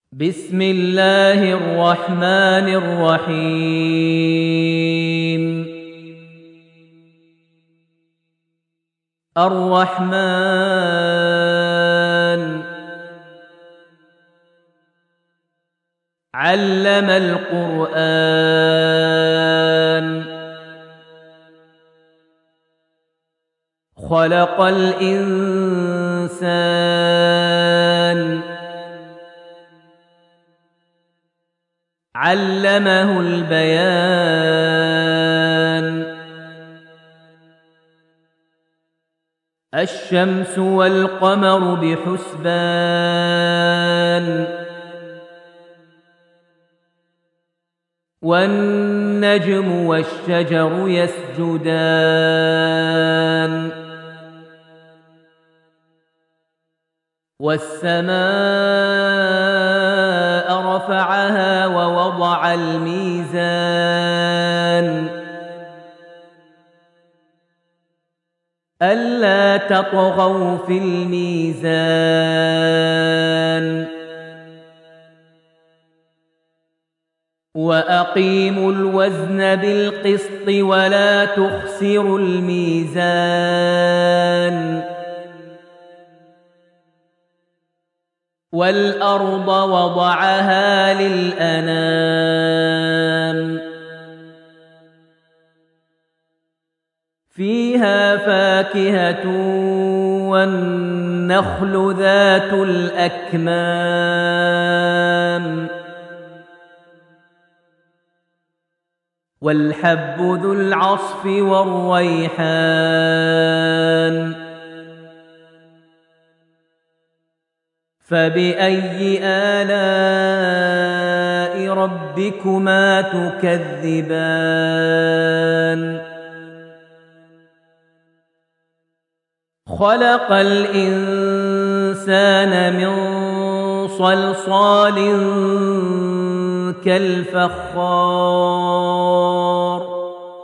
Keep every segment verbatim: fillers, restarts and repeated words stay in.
بسم الله الرحمن الرحيم الرحمن علم القرآن خلق الإنسان علمه البيان الشمس والقمر بحسبان والنجم والشجر يسجدان والسماء رفعها ووضع الميزان ألا تطغوا في الميزان وأقيموا الوزن بالقسط ولا تخسروا الميزان والأرض وضعها للأنام فيها فاكهة والنخل ذات الأكمام والحب ذو العصف والريحان فبأي آلاء ربكما تكذبان خلق الإنسان من صلصال كالفخار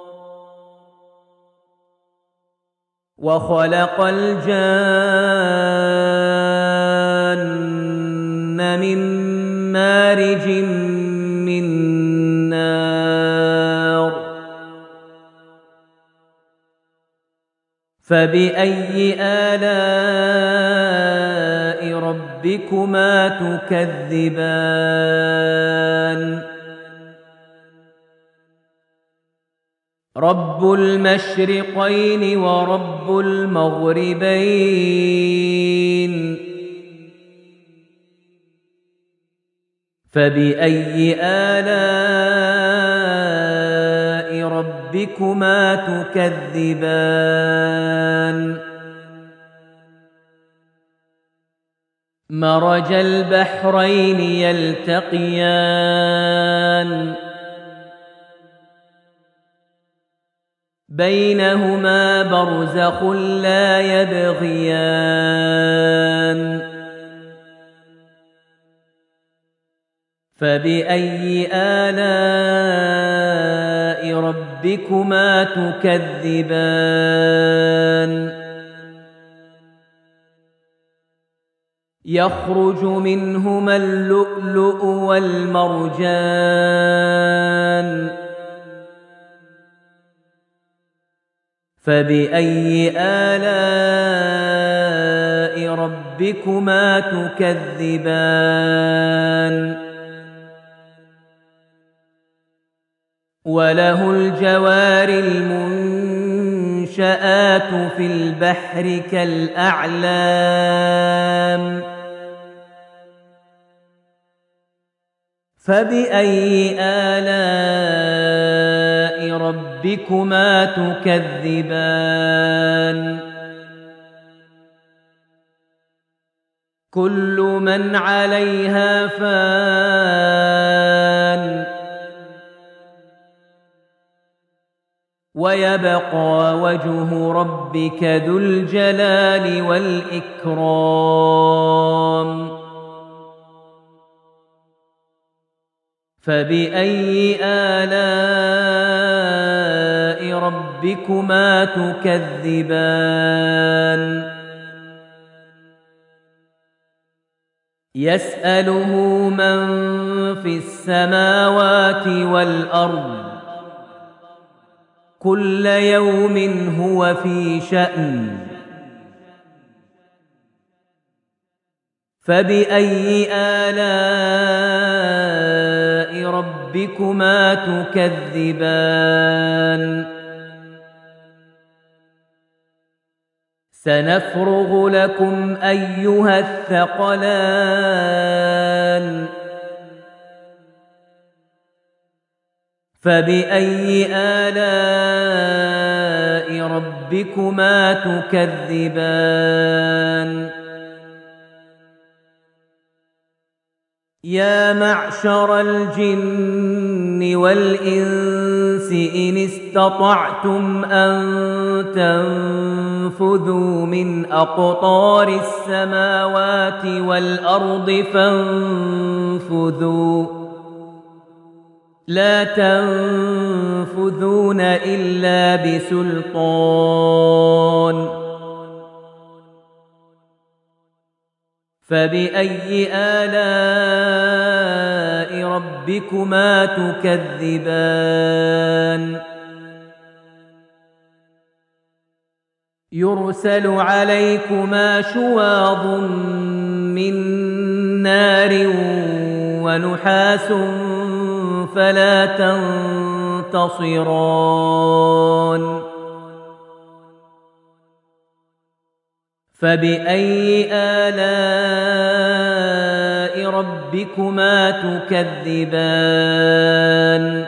وخلق الجان من مارج من نار فبأي آلاء ربكما تكذبان رب المشرقين ورب المغربين فبأي آلاء ربكما تكذبان مرج البحرين يلتقيان بينهما برزخ لا يبغيان فبأي آلاء ربكما تكذبان يخرج منهما اللؤلؤ والمرجان فبأي آلاء ربكما تكذبان وله الجوار المنشآت في البحر كالأعلام فبأي آلاء ربكما تكذبان كل من عليها فان ويبقى وجه ربك ذو الجلال والإكرام فبأي آلاء ربكما تكذبان يسأله من في السماوات والأرض كل يوم هو في شأن فبأي آلاء ربكما تكذبان سنفرغ لكم أيها الثقلان فبأي آلاء ربكما تكذبان يا معشر الجن والإنس إن استطعتم أن تنفذوا من أقطار السماوات والأرض فانفذوا لا تنفذون إلا بسلطان فبأي آلاء ربكما تكذبان يرسل عليكما شواظ من نار ونحاس فلا تنتصران فبأي آلاء ربكما تكذبان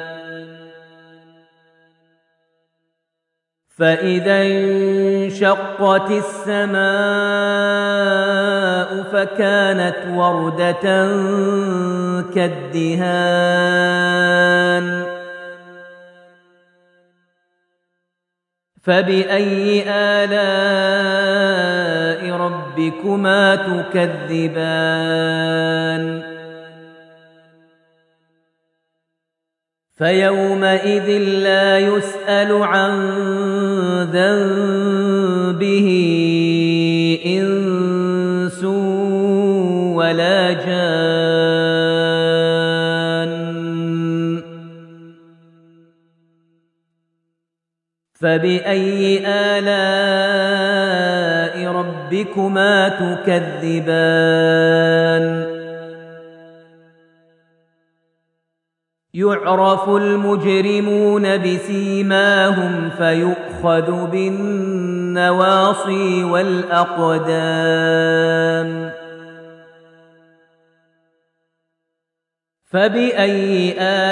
فإذا انشقت السماء فكانت وردة كالدهان فبأي آلاء ربكما تكذبان فيومئذ لا يسأل عن ذنبه إنس ولا جان فبأي آلاء ربكما تكذبان يعرف المجرمون بسيماهم فيؤخذ بالنواصي والأقدام فبأي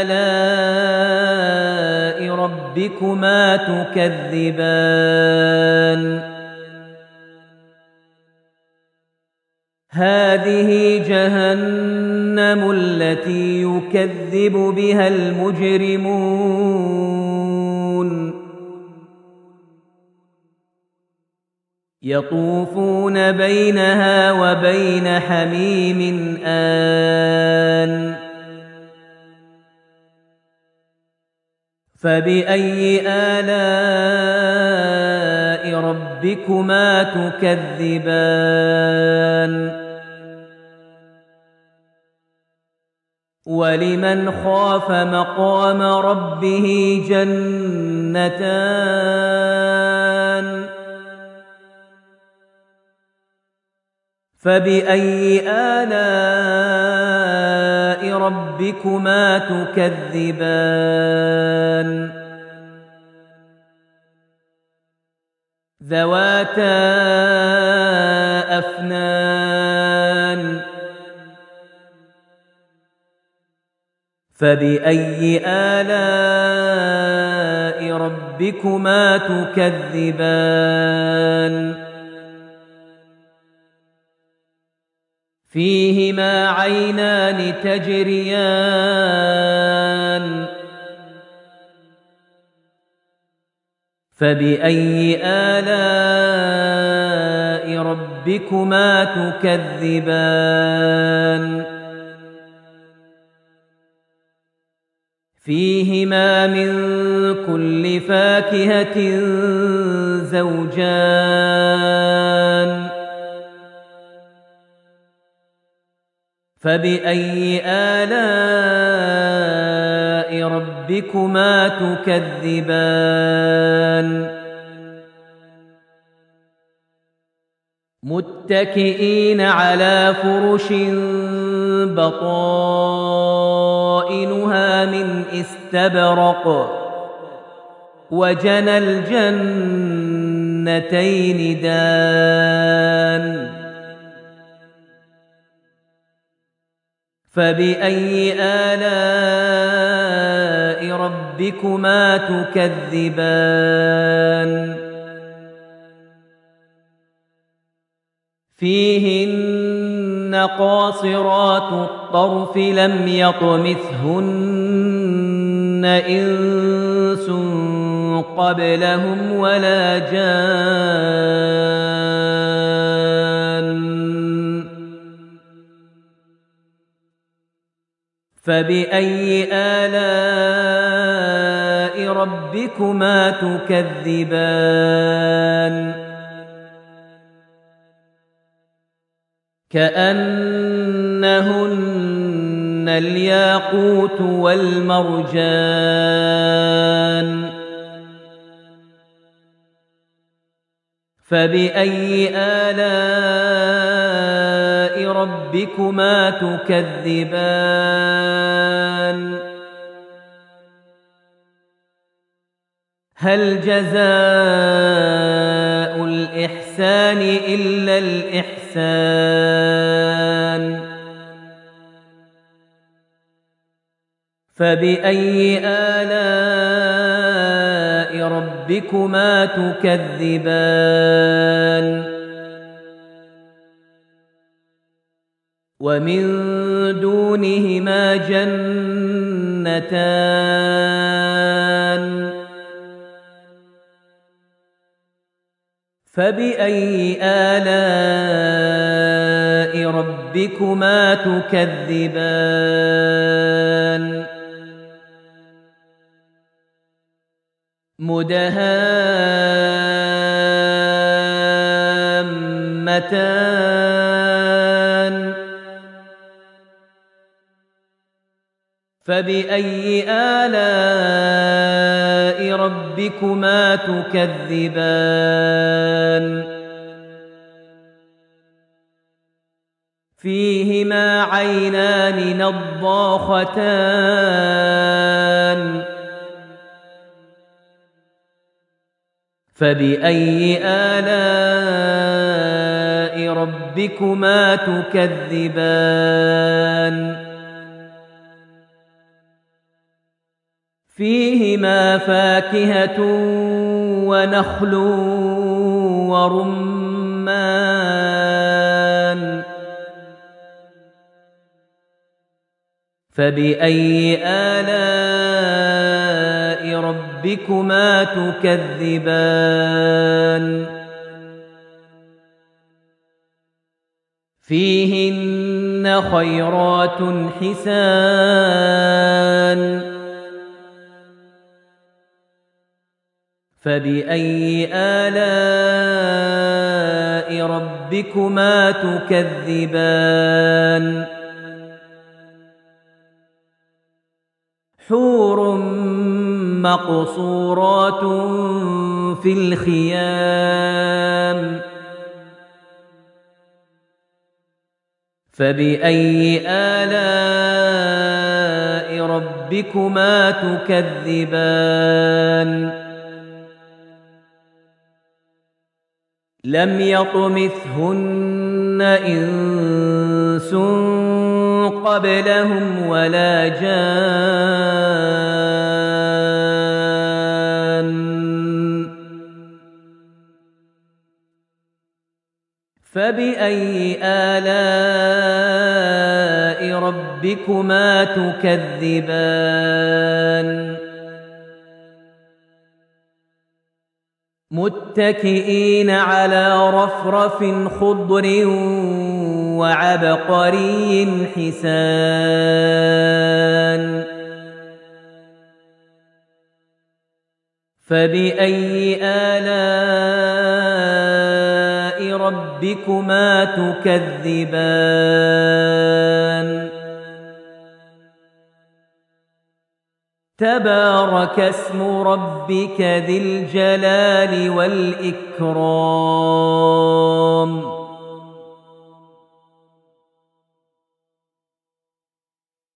آلاء ربكما تكذبان هذه جهنم التي يكذب بها المجرمون يطوفون بينها وبين حميم آن فبأي آلاء ربكما تكذبان ولمن خاف مقام ربه جنتان فبأي آلاء ربكما تكذبان ذواتا أفنان فبأي آلاء ربكما تكذبان فيهما عينان تجريان فبأي آلاء ربكما تكذبان فيهما من كل فاكهة زوجان فبأي آلاء ربكما تكذبان متكئين على فرش بطائنها من استبرق وجنى الجنتين دان فبأي آلاء ربكما تكذبان فيهن قاصرات الطرف لم يطمثهن إنس قبلهم ولا جان فبأي آلاء ربكما تكذبان كأنهن الياقوت والمرجان فبأي آلاء ربكما تكذبان هل جزاء الإحسان إلا الإحسان فبأي آلاء ربكما تكذبان ومن دونهما جنتان فبأي آلاء ربكما تكذبان مدهامتان فبأي آلاء ربكما تكذبان فيهما عينان نضاختان فبأي آلاء ربكما تكذبان فيهما فاكهة ونخل ورمان فبأي آلاء ربكما تكذبان فيهن خيرات حسان فبأي آلاء ربكما تكذبان حور مقصورات في الخيام فبأي آلاء ربكما تكذبان لم يطمثهن إنس قبلهم ولا جان فبأي آلاء ربكما تكذبان متكئين على رفرف خضر وعبقري حسان فبأي آلاء ربكما تكذبان تبارك اسم ربك ذي الجلال والإكرام.